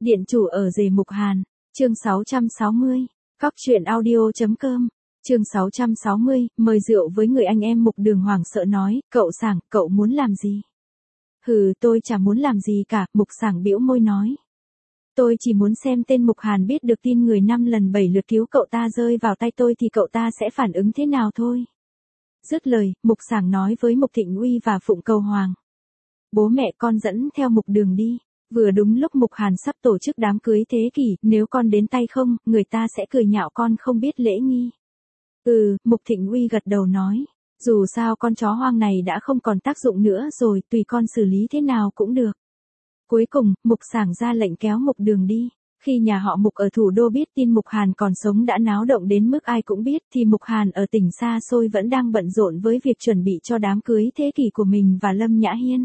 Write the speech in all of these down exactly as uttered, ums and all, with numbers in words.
Điện chủ ở rể Mục Hàn, chương sáu trăm sáu mươi, Cóc truyện audio.com, chương sáu trăm sáu mươi, mời rượu với người anh em Mục Đường hoảng sợ nói, cậu Sảng, cậu muốn làm gì? Hừ, tôi chả muốn làm gì cả, Mục Sảng bĩu môi nói. Tôi chỉ muốn xem tên Mục Hàn biết được tin người năm lần bảy lượt cứu cậu ta rơi vào tay tôi thì cậu ta sẽ phản ứng thế nào thôi. Dứt lời, Mục Sảng nói với Mục Thịnh Uy và Phụng Cầu Hoàng. Bố mẹ con dẫn theo Mục Đường đi. Vừa đúng lúc Mục Hàn sắp tổ chức đám cưới thế kỷ, nếu con đến tay không, người ta sẽ cười nhạo con không biết lễ nghi. Ừ, Mục Thịnh Uy gật đầu nói. Dù sao con chó hoang này đã không còn tác dụng nữa rồi, tùy con xử lý thế nào cũng được. Cuối cùng, Mục Sảng ra lệnh kéo Mục Đường đi. Khi nhà họ Mục ở thủ đô biết tin Mục Hàn còn sống đã náo động đến mức ai cũng biết thì Mục Hàn ở tỉnh xa xôi vẫn đang bận rộn với việc chuẩn bị cho đám cưới thế kỷ của mình và Lâm Nhã Hiên.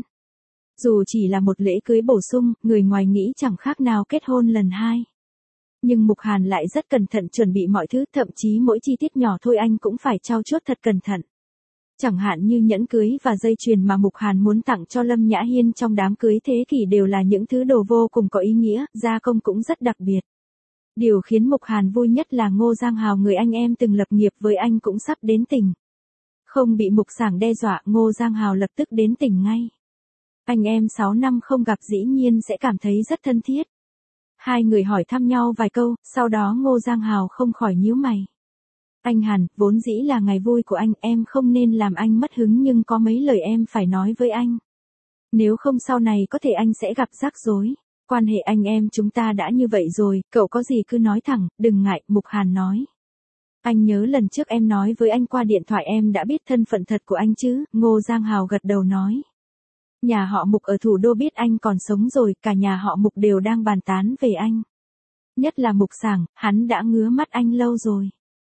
Dù chỉ là một lễ cưới bổ sung, người ngoài nghĩ chẳng khác nào kết hôn lần hai. Nhưng Mục Hàn lại rất cẩn thận chuẩn bị mọi thứ, thậm chí mỗi chi tiết nhỏ thôi anh cũng phải trau chuốt thật cẩn thận. Chẳng hạn như nhẫn cưới và dây chuyền mà Mục Hàn muốn tặng cho Lâm Nhã Hiên trong đám cưới thế kỷ đều là những thứ đồ vô cùng có ý nghĩa, gia công cũng rất đặc biệt. Điều khiến Mục Hàn vui nhất là Ngô Giang Hào, người anh em từng lập nghiệp với anh cũng sắp đến tỉnh. Không bị Mục Sảng đe dọa, Ngô Giang Hào lập tức đến tỉnh ngay. Anh em sáu năm không gặp dĩ nhiên sẽ cảm thấy rất thân thiết. Hai người hỏi thăm nhau vài câu, sau đó Ngô Giang Hào không khỏi nhíu mày. Anh Hàn, vốn dĩ là ngày vui của anh, em không nên làm anh mất hứng nhưng có mấy lời em phải nói với anh. Nếu không sau này có thể anh sẽ gặp rắc rối. Quan hệ anh em chúng ta đã như vậy rồi, cậu có gì cứ nói thẳng, đừng ngại, Mục Hàn nói. Anh nhớ lần trước em nói với anh qua điện thoại em đã biết thân phận thật của anh chứ, Ngô Giang Hào gật đầu nói. Nhà họ Mục ở thủ đô biết anh còn sống rồi, cả nhà họ Mục đều đang bàn tán về anh. Nhất là Mục Sảng, hắn đã ngứa mắt anh lâu rồi.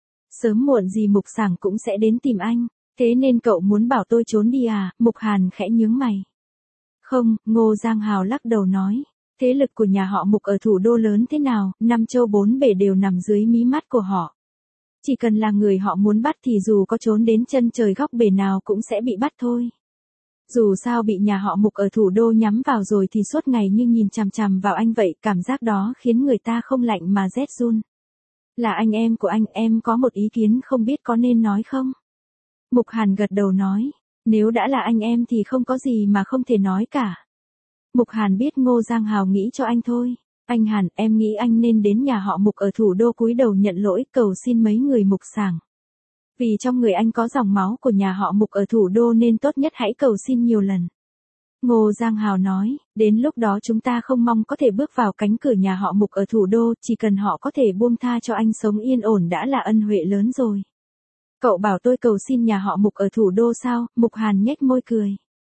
Sớm muộn gì Mục Sảng cũng sẽ đến tìm anh, thế nên cậu muốn bảo tôi trốn đi à, Mục Hàn khẽ nhướng mày. Không, Ngô Giang Hào lắc đầu nói, thế lực của nhà họ Mục ở thủ đô lớn thế nào, năm châu bốn bể đều nằm dưới mí mắt của họ. Chỉ cần là người họ muốn bắt thì dù có trốn đến chân trời góc bể nào cũng sẽ bị bắt thôi. Dù sao bị nhà họ Mục ở thủ đô nhắm vào rồi thì suốt ngày như nhìn chằm chằm vào anh vậy, cảm giác đó khiến người ta không lạnh mà rét run. Là anh em của anh, em có một ý kiến không biết có nên nói không? Mục Hàn gật đầu nói, nếu đã là anh em thì không có gì mà không thể nói cả. Mục Hàn biết Ngô Giang Hào nghĩ cho anh thôi. Anh Hàn, em nghĩ anh nên đến nhà họ Mục ở thủ đô cúi đầu nhận lỗi, cầu xin mấy người Mục Sảng. Vì trong người anh có dòng máu của nhà họ Mục ở thủ đô nên tốt nhất hãy cầu xin nhiều lần. Ngô Giang Hào nói, đến lúc đó chúng ta không mong có thể bước vào cánh cửa nhà họ Mục ở thủ đô, chỉ cần họ có thể buông tha cho anh sống yên ổn đã là ân huệ lớn rồi. Cậu bảo tôi cầu xin nhà họ Mục ở thủ đô sao? Mục Hàn nhếch môi cười.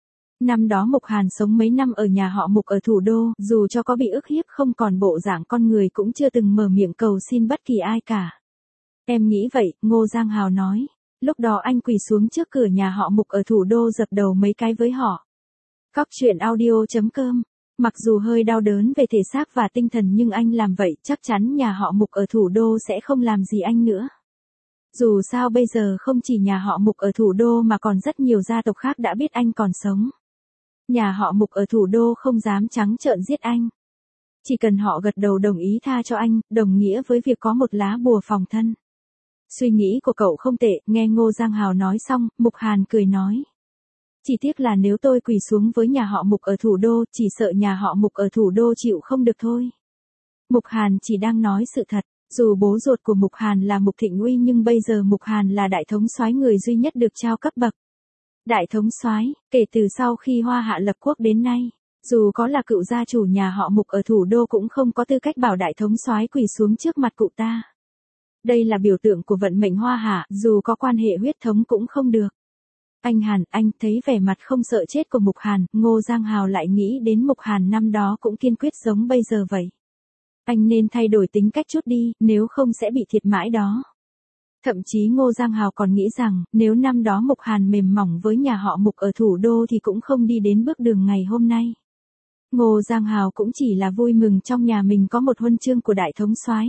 Năm đó Mục Hàn sống mấy năm ở nhà họ Mục ở thủ đô, dù cho có bị ức hiếp không còn bộ dạng con người cũng chưa từng mở miệng cầu xin bất kỳ ai cả. Em nghĩ vậy, Ngô Giang Hào nói. Lúc đó anh quỳ xuống trước cửa nhà họ Mục ở thủ đô dập đầu mấy cái với họ. Cóc truyện audio.com, mặc dù hơi đau đớn về thể xác và tinh thần nhưng anh làm vậy chắc chắn nhà họ Mục ở thủ đô sẽ không làm gì anh nữa. Dù sao bây giờ không chỉ nhà họ Mục ở thủ đô mà còn rất nhiều gia tộc khác đã biết anh còn sống. Nhà họ Mục ở thủ đô không dám trắng trợn giết anh. Chỉ cần họ gật đầu đồng ý tha cho anh, đồng nghĩa với việc có một lá bùa phòng thân. Suy nghĩ của cậu không tệ, nghe Ngô Giang Hào nói xong, Mục Hàn cười nói. Chỉ tiếc là nếu tôi quỳ xuống với nhà họ Mục ở thủ đô, chỉ sợ nhà họ Mục ở thủ đô chịu không được thôi. Mục Hàn chỉ đang nói sự thật, dù bố ruột của Mục Hàn là Mục Thịnh Uy nhưng bây giờ Mục Hàn là đại thống soái, người duy nhất được trao cấp bậc. Đại thống soái, kể từ sau khi Hoa Hạ lập quốc đến nay, dù có là cựu gia chủ nhà họ Mục ở thủ đô cũng không có tư cách bảo đại thống soái quỳ xuống trước mặt cụ ta. Đây là biểu tượng của vận mệnh Hoa Hạ, dù có quan hệ huyết thống cũng không được. Anh Hàn, anh thấy vẻ mặt không sợ chết của Mục Hàn, Ngô Giang Hào lại nghĩ đến Mục Hàn năm đó cũng kiên quyết giống bây giờ vậy. Anh nên thay đổi tính cách chút đi, nếu không sẽ bị thiệt mãi đó. Thậm chí Ngô Giang Hào còn nghĩ rằng, nếu năm đó Mục Hàn mềm mỏng với nhà họ Mục ở thủ đô thì cũng không đi đến bước đường ngày hôm nay. Ngô Giang Hào cũng chỉ là vui mừng trong nhà mình có một huân chương của đại thống soái.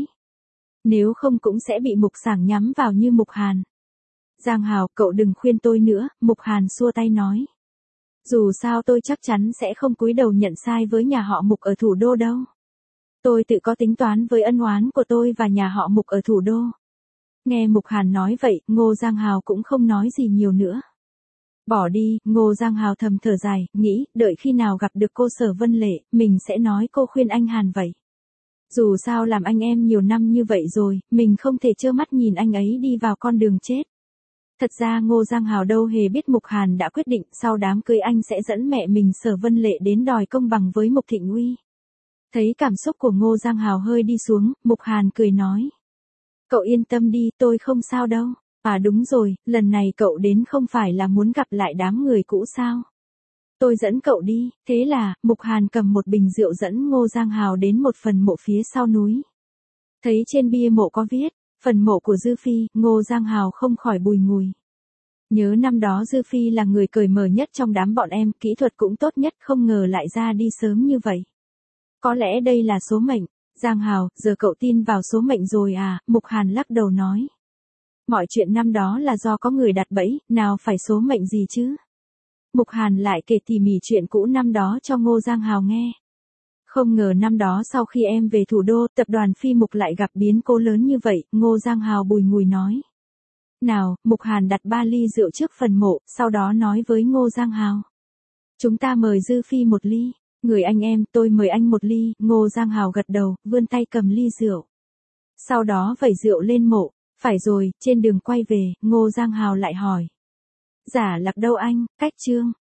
Nếu không cũng sẽ bị Mục Sảng nhắm vào như Mục Hàn. Giang Hào, cậu đừng khuyên tôi nữa, Mục Hàn xua tay nói. Dù sao tôi chắc chắn sẽ không cúi đầu nhận sai với nhà họ Mục ở thủ đô đâu. Tôi tự có tính toán với ân oán của tôi và nhà họ Mục ở thủ đô. Nghe Mục Hàn nói vậy, Ngô Giang Hào cũng không nói gì nhiều nữa. Bỏ đi, Ngô Giang Hào thầm thở dài, nghĩ, đợi khi nào gặp được cô Sở Vân Lệ, mình sẽ nói cô khuyên anh Hàn vậy. Dù sao làm anh em nhiều năm như vậy rồi, mình không thể trơ mắt nhìn anh ấy đi vào con đường chết. Thật ra Ngô Giang Hào đâu hề biết Mục Hàn đã quyết định sau đám cưới anh sẽ dẫn mẹ mình Sở Vân Lệ đến đòi công bằng với Mục Thịnh Uy. Thấy cảm xúc của Ngô Giang Hào hơi đi xuống, Mục Hàn cười nói. Cậu yên tâm đi, tôi không sao đâu. À đúng rồi, lần này cậu đến không phải là muốn gặp lại đám người cũ sao? Tôi dẫn cậu đi, thế là, Mục Hàn cầm một bình rượu dẫn Ngô Giang Hào đến một phần mộ phía sau núi. Thấy trên bia mộ có viết, phần mộ của Dư Phi, Ngô Giang Hào không khỏi bùi ngùi. Nhớ năm đó Dư Phi là người cởi mở nhất trong đám bọn em, kỹ thuật cũng tốt nhất, không ngờ lại ra đi sớm như vậy. Có lẽ đây là số mệnh. Giang Hào, giờ cậu tin vào số mệnh rồi à? Mục Hàn lắc đầu nói. Mọi chuyện năm đó là do có người đặt bẫy, nào phải số mệnh gì chứ? Mục Hàn lại kể tỉ mỉ chuyện cũ năm đó cho Ngô Giang Hào nghe. Không ngờ năm đó sau khi em về thủ đô, tập đoàn Phi Mục lại gặp biến cố lớn như vậy, Ngô Giang Hào bùi ngùi nói. Nào, Mục Hàn đặt ba ly rượu trước phần mộ, sau đó nói với Ngô Giang Hào. Chúng ta mời Dư Phi một ly. Người anh em, tôi mời anh một ly. Ngô Giang Hào gật đầu, vươn tay cầm ly rượu. Sau đó vẩy rượu lên mộ. Phải rồi, trên đường quay về, Ngô Giang Hào lại hỏi. Giả Lạc đâu anh, cách Trương?